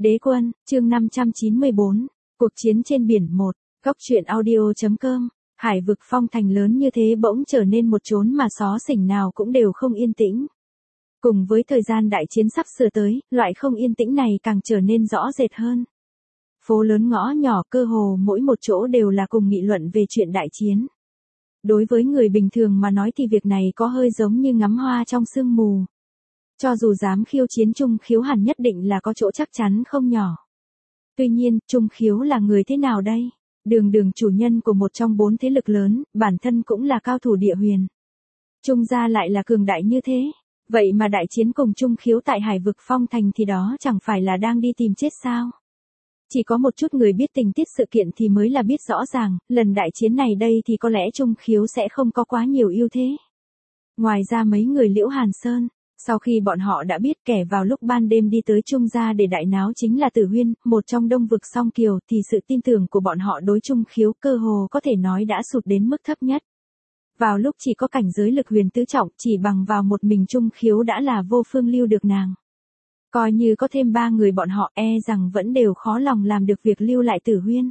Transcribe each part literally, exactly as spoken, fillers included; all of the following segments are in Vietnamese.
Đế quân, chương năm trăm chín mươi bốn, cuộc chiến trên biển một, góc truyện audio.com, hải vực phong thành lớn như thế bỗng trở nên một chốn mà xó xỉnh nào cũng đều không yên tĩnh. Cùng với thời gian đại chiến sắp sửa tới, loại không yên tĩnh này càng trở nên rõ rệt hơn. Phố lớn ngõ nhỏ cơ hồ mỗi một chỗ đều là cùng nghị luận về chuyện đại chiến. Đối với người bình thường mà nói thì việc này có hơi giống như ngắm hoa trong sương mù. Cho dù dám khiêu chiến Trung Khiếu hẳn nhất định là có chỗ chắc chắn không nhỏ. Tuy nhiên, Trung Khiếu là người thế nào đây? Đường đường chủ nhân của một trong bốn thế lực lớn, bản thân cũng là cao thủ địa huyền. Trung gia lại là cường đại như thế. Vậy mà đại chiến cùng Trung Khiếu tại hải vực phong thành thì đó chẳng phải là đang đi tìm chết sao? Chỉ có một chút người biết tình tiết sự kiện thì mới là biết rõ ràng, lần đại chiến này đây thì có lẽ Trung Khiếu sẽ không có quá nhiều ưu thế. Ngoài ra mấy người Liễu Hàn Sơn, sau khi bọn họ đã biết kẻ vào lúc ban đêm đi tới Trung gia để đại náo chính là Tử Huyên, một trong Đông vực Song Kiều, thì sự tin tưởng của bọn họ đối Trung Khiếu cơ hồ có thể nói đã sụt đến mức thấp nhất. Vào lúc chỉ có cảnh giới lực huyền tứ trọng, chỉ bằng vào một mình Trung Khiếu đã là vô phương lưu được nàng. Coi như có thêm ba người bọn họ e rằng vẫn đều khó lòng làm được việc lưu lại Tử Huyên.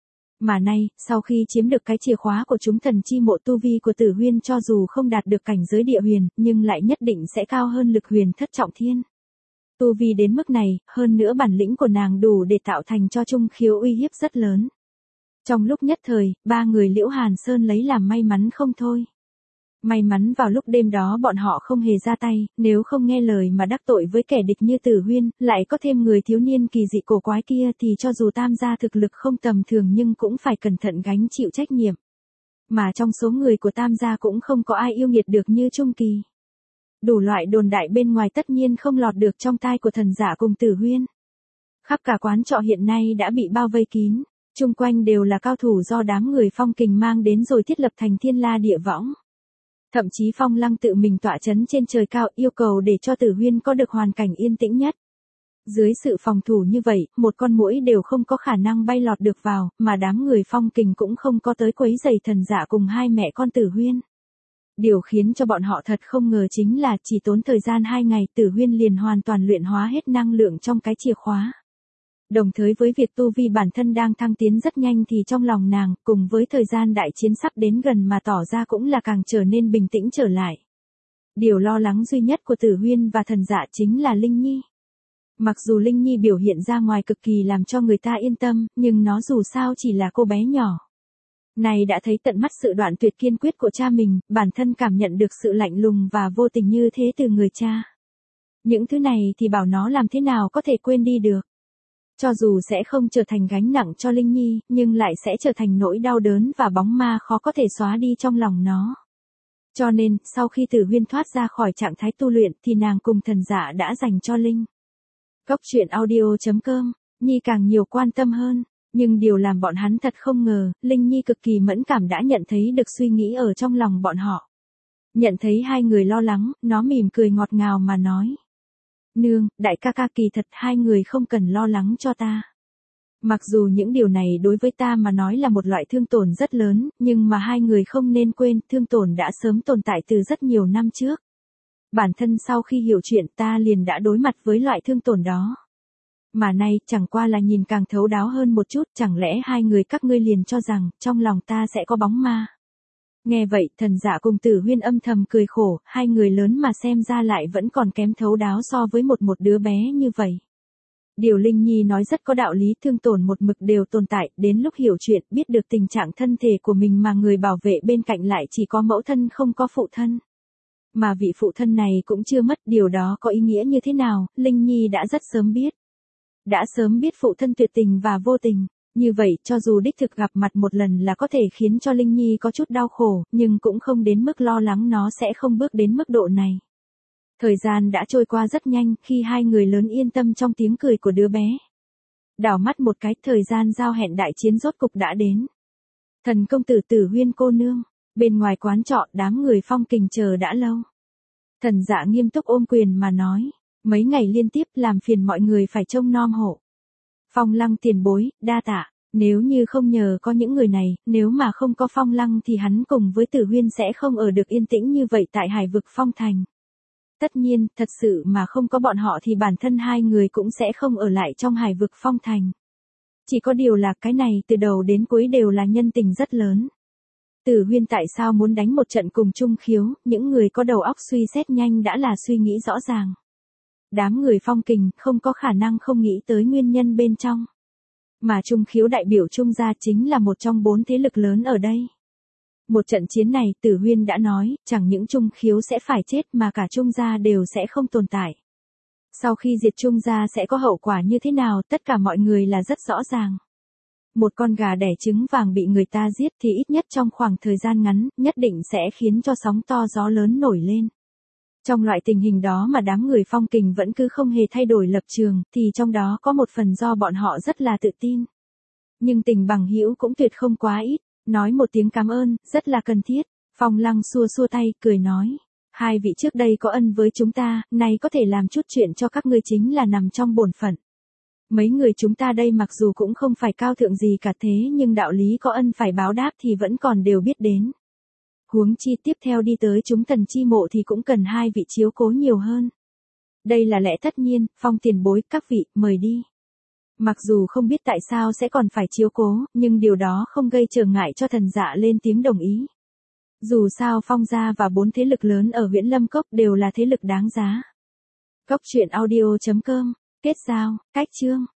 Mà nay, sau khi chiếm được cái chìa khóa của chúng thần chi mộ, tu vi của Tử Huyên cho dù không đạt được cảnh giới địa huyền, nhưng lại nhất định sẽ cao hơn lực huyền thất trọng thiên. Tu vi đến mức này, hơn nữa bản lĩnh của nàng đủ để tạo thành cho Trung Khiếu uy hiếp rất lớn. Trong lúc nhất thời, ba người Liễu Hàn Sơn lấy làm may mắn không thôi. May mắn vào lúc đêm đó bọn họ không hề ra tay, nếu không nghe lời mà đắc tội với kẻ địch như Tử Huyên, lại có thêm người thiếu niên kỳ dị cổ quái kia thì cho dù Tam gia thực lực không tầm thường nhưng cũng phải cẩn thận gánh chịu trách nhiệm. Mà trong số người của Tam gia cũng không có ai yêu nghiệt được như Trung Kỳ. Đủ loại đồn đại bên ngoài tất nhiên không lọt được trong tai của thần giả cùng Tử Huyên. Khắp cả quán trọ hiện nay đã bị bao vây kín, chung quanh đều là cao thủ do đám người Phong Kình mang đến rồi thiết lập thành thiên la địa võng. Thậm chí Phong Lăng tự mình tọa chấn trên trời cao yêu cầu để cho Tử Huyên có được hoàn cảnh yên tĩnh nhất. Dưới sự phòng thủ như vậy, một con muỗi đều không có khả năng bay lọt được vào, mà đám người Phong Kình cũng không có tới quấy rầy thần giả cùng hai mẹ con Tử Huyên. Điều khiến cho bọn họ thật không ngờ chính là chỉ tốn thời gian hai ngày Tử Huyên liền hoàn toàn luyện hóa hết năng lượng trong cái chìa khóa. Đồng thời với việc tu vi bản thân đang thăng tiến rất nhanh thì trong lòng nàng, cùng với thời gian đại chiến sắp đến gần mà tỏ ra cũng là càng trở nên bình tĩnh trở lại. Điều lo lắng duy nhất của Tử Huyên và thần dạ chính là Linh Nhi. Mặc dù Linh Nhi biểu hiện ra ngoài cực kỳ làm cho người ta yên tâm, nhưng nó dù sao chỉ là cô bé nhỏ. Này đã thấy tận mắt sự đoạn tuyệt kiên quyết của cha mình, bản thân cảm nhận được sự lạnh lùng và vô tình như thế từ người cha. Những thứ này thì bảo nó làm thế nào có thể quên đi được. Cho dù sẽ không trở thành gánh nặng cho Linh Nhi, nhưng lại sẽ trở thành nỗi đau đớn và bóng ma khó có thể xóa đi trong lòng nó. Cho nên, sau khi Tử Huyên thoát ra khỏi trạng thái tu luyện thì nàng cùng thần giả đã dành cho Linh. Góc truyện audio.com, Nhi càng nhiều quan tâm hơn, nhưng điều làm bọn hắn thật không ngờ, Linh Nhi cực kỳ mẫn cảm đã nhận thấy được suy nghĩ ở trong lòng bọn họ. Nhận thấy hai người lo lắng, nó mỉm cười ngọt ngào mà nói. Nương, đại ca ca kỳ thật hai người không cần lo lắng cho ta. Mặc dù những điều này đối với ta mà nói là một loại thương tổn rất lớn, nhưng mà hai người không nên quên thương tổn đã sớm tồn tại từ rất nhiều năm trước. Bản thân sau khi hiểu chuyện ta liền đã đối mặt với loại thương tổn đó. Mà nay chẳng qua là nhìn càng thấu đáo hơn một chút, chẳng lẽ hai người các ngươi liền cho rằng trong lòng ta sẽ có bóng ma. Nghe vậy, thần giả cùng Tử Huyên âm thầm cười khổ, hai người lớn mà xem ra lại vẫn còn kém thấu đáo so với một một đứa bé như vậy. Điều Linh Nhi nói rất có đạo lý, thương tổn một mực đều tồn tại, đến lúc hiểu chuyện, biết được tình trạng thân thể của mình mà người bảo vệ bên cạnh lại chỉ có mẫu thân không có phụ thân. Mà vị phụ thân này cũng chưa mất, điều đó có ý nghĩa như thế nào, Linh Nhi đã rất sớm biết. Đã sớm biết phụ thân tuyệt tình và vô tình. Như vậy, cho dù đích thực gặp mặt một lần là có thể khiến cho Linh Nhi có chút đau khổ, nhưng cũng không đến mức lo lắng nó sẽ không bước đến mức độ này. Thời gian đã trôi qua rất nhanh, khi hai người lớn yên tâm trong tiếng cười của đứa bé. Đảo mắt một cái, thời gian giao hẹn đại chiến rốt cục đã đến. Thần công tử Tử Huyên cô nương, bên ngoài quán trọ đám người Phong Kình chờ đã lâu. Thần dạ nghiêm túc ôm quyền mà nói, mấy ngày liên tiếp làm phiền mọi người phải trông nom hộ. Phong Lăng tiền bối, đa tạ, nếu như không nhờ có những người này, nếu mà không có Phong Lăng thì hắn cùng với Tử Huyên sẽ không ở được yên tĩnh như vậy tại hải vực Phong Thành. Tất nhiên, thật sự mà không có bọn họ thì bản thân hai người cũng sẽ không ở lại trong Hải vực Phong Thành. Chỉ có điều là cái này từ đầu đến cuối đều là nhân tình rất lớn. Tử Huyên tại sao muốn đánh một trận cùng Trung Khiếu, những người có đầu óc suy xét nhanh đã là suy nghĩ rõ ràng. Đám người Phong Kình không có khả năng không nghĩ tới nguyên nhân bên trong. Mà Trung Khiếu đại biểu Trung gia chính là một trong bốn thế lực lớn ở đây. Một trận chiến này Tử Huyên đã nói, chẳng những Trung Khiếu sẽ phải chết mà cả Trung gia đều sẽ không tồn tại. Sau khi diệt Trung gia sẽ có hậu quả như thế nào tất cả mọi người là rất rõ ràng. Một con gà đẻ trứng vàng bị người ta giết thì ít nhất trong khoảng thời gian ngắn nhất định sẽ khiến cho sóng to gió lớn nổi lên. Trong loại tình hình đó mà đám người Phong Kình vẫn cứ không hề thay đổi lập trường thì trong đó có một phần do bọn họ rất là tự tin. Nhưng tình bằng hữu cũng tuyệt không quá ít, nói một tiếng cảm ơn, rất là cần thiết. Phong Lăng xua xua tay, cười nói. Hai vị trước đây có ân với chúng ta, nay có thể làm chút chuyện cho các ngươi chính là nằm trong bổn phận. Mấy người chúng ta đây mặc dù cũng không phải cao thượng gì cả thế nhưng đạo lý có ân phải báo đáp thì vẫn còn đều biết đến. Huống chi tiếp theo đi tới chúng thần chi mộ thì cũng cần hai vị chiếu cố nhiều hơn. Đây là lẽ tất nhiên, Phong tiền bối, các vị, mời đi. Mặc dù không biết tại sao sẽ còn phải chiếu cố, nhưng điều đó không gây trở ngại cho thần dạ lên tiếng đồng ý. Dù sao Phong gia và bốn thế lực lớn ở Viễn Lâm Cốc đều là thế lực đáng giá. Cốc truyện audio chấm com, kết giao, cách chương.